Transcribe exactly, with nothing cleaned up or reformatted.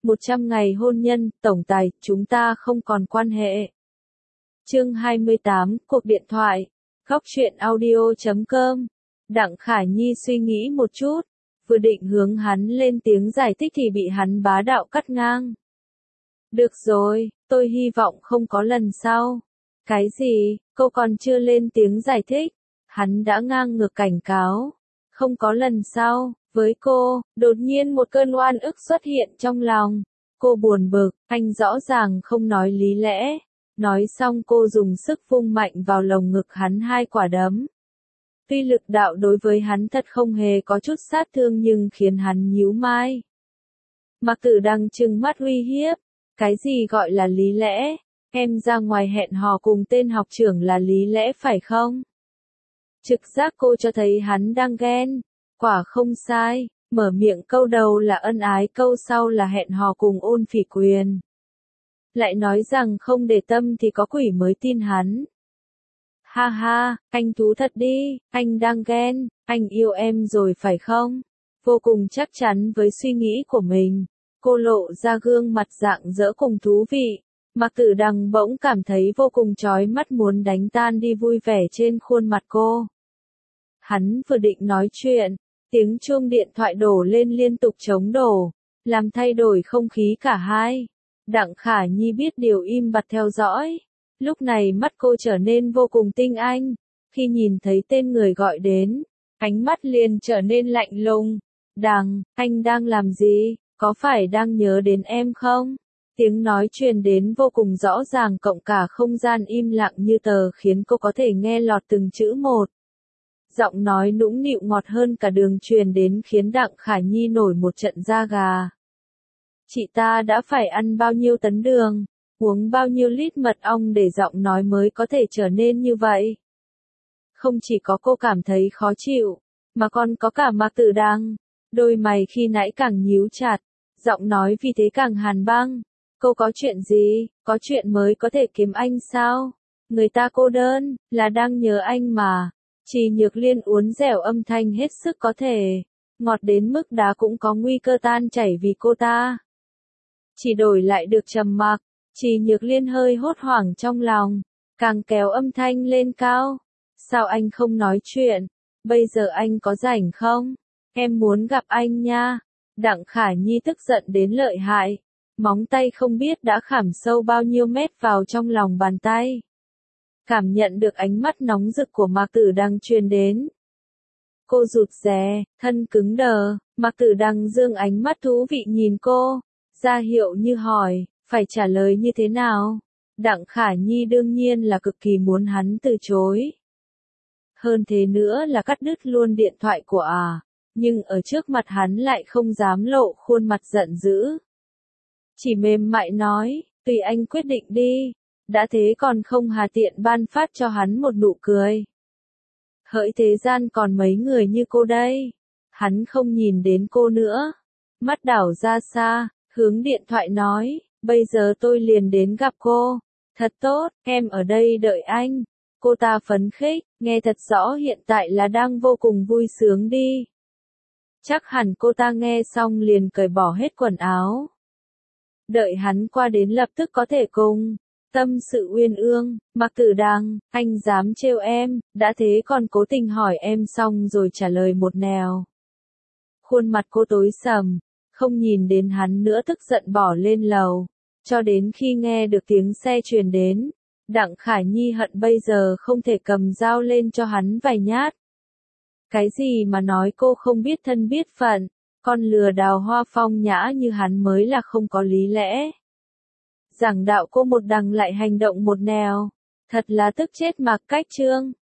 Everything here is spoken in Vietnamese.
một trăm ngày hôn nhân, tổng tài, chúng ta không còn quan hệ. Chương hai mươi tám, cuộc điện thoại. Góc truyện audio chấm com. Đặng Khả Nhi suy nghĩ một chút, vừa định hướng hắn lên tiếng giải thích thì bị hắn bá đạo cắt ngang. Được rồi, tôi hy vọng không có lần sau. Cái gì, cô còn chưa lên tiếng giải thích, hắn đã ngang ngược cảnh cáo. Không có lần sau, với cô, đột nhiên một cơn oan ức xuất hiện trong lòng. Cô buồn bực, anh rõ ràng không nói lý lẽ. Nói xong cô dùng sức vung mạnh vào lồng ngực hắn hai quả đấm. Tuy lực đạo đối với hắn thật không hề có chút sát thương nhưng khiến hắn nhíu mai. Mạc Tử Đăng trừng mắt uy hiếp. Cái gì gọi là lý lẽ? Em ra ngoài hẹn hò cùng tên học trưởng là lý lẽ phải không? Trực giác cô cho thấy hắn đang ghen. Quả không sai, mở miệng câu đầu là ân ái, câu sau là hẹn hò cùng Ôn Phỉ Quyền. Lại nói rằng không để tâm thì có quỷ mới tin hắn. Ha ha, anh thú thật đi, anh đang ghen, anh yêu em rồi phải không? Vô cùng chắc chắn với suy nghĩ của mình, cô lộ ra gương mặt rạng rỡ cùng thú vị. Mạc Tử Đăng bỗng cảm thấy vô cùng chói mắt, muốn đánh tan đi vui vẻ trên khuôn mặt cô. Hắn vừa định nói chuyện, tiếng chuông điện thoại đổ lên liên tục chống đổ, làm thay đổi không khí cả hai. Đặng Khả Nhi biết điều im bặt theo dõi. Lúc này mắt cô trở nên vô cùng tinh anh. Khi nhìn thấy tên người gọi đến, ánh mắt liền trở nên lạnh lùng. Đằng, anh đang làm gì? Có phải đang nhớ đến em không? Tiếng nói truyền đến vô cùng rõ ràng, cộng cả không gian im lặng như tờ khiến cô có thể nghe lọt từng chữ một. Giọng nói nũng nịu ngọt hơn cả đường truyền đến khiến Đặng Khả Nhi nổi một trận da gà. Chị ta đã phải ăn bao nhiêu tấn đường, uống bao nhiêu lít mật ong để giọng nói mới có thể trở nên như vậy. Không chỉ có cô cảm thấy khó chịu, mà còn có cả Mạc Tử Đăng. Đôi mày khi nãy càng nhíu chặt, giọng nói vì thế càng hàn băng. Cô có chuyện gì, có chuyện mới có thể kiếm anh sao? Người ta cô đơn, là đang nhớ anh mà. Trì Nhược Liên uốn dẻo âm thanh hết sức có thể, ngọt đến mức đá cũng có nguy cơ tan chảy vì cô ta. Chỉ đổi lại được trầm mặc, Trì Nhược Liên hơi hốt hoảng trong lòng, càng kéo âm thanh lên cao. Sao anh không nói chuyện? Bây giờ anh có rảnh không? Em muốn gặp anh nha. Đặng Khả Nhi tức giận đến lợi hại, móng tay không biết đã khảm sâu bao nhiêu mét vào trong lòng bàn tay. Cảm nhận được ánh mắt nóng rực của Mạc Tử Đăng truyền đến. Cô rụt rè, thân cứng đờ. Mạc Tử Đăng dương ánh mắt thú vị nhìn cô, ra hiệu như hỏi, phải trả lời như thế nào? Đặng Khả Nhi đương nhiên là cực kỳ muốn hắn từ chối. Hơn thế nữa là cắt đứt luôn điện thoại của à, nhưng ở trước mặt hắn lại không dám lộ khuôn mặt giận dữ. Chỉ mềm mại nói, tùy anh quyết định đi. Đã thế còn không hà tiện ban phát cho hắn một nụ cười. Hỡi thế gian còn mấy người như cô đây. Hắn không nhìn đến cô nữa, mắt đảo ra xa, hướng điện thoại nói, bây giờ tôi liền đến gặp cô. Thật tốt, em ở đây đợi anh. Cô ta phấn khích, nghe thật rõ hiện tại là đang vô cùng vui sướng đi. Chắc hẳn cô ta nghe xong liền cởi bỏ hết quần áo. Đợi hắn qua đến lập tức có thể cùng tâm sự uyên ương. Mạc Tử Đăng, anh dám trêu em, đã thế còn cố tình hỏi em xong rồi trả lời một nẻo. Khuôn mặt cô tối sầm, không nhìn đến hắn nữa, tức giận bỏ lên lầu. Cho đến khi nghe được tiếng xe truyền đến, Đặng Khả Nhi hận bây giờ không thể cầm dao lên cho hắn vài nhát. Cái gì mà nói cô không biết thân biết phận, con lừa đào hoa phong nhã như hắn mới là không có lý lẽ. Giảng đạo cô một đằng lại hành động một nẻo, thật là tức chết Mạc Cách Trương.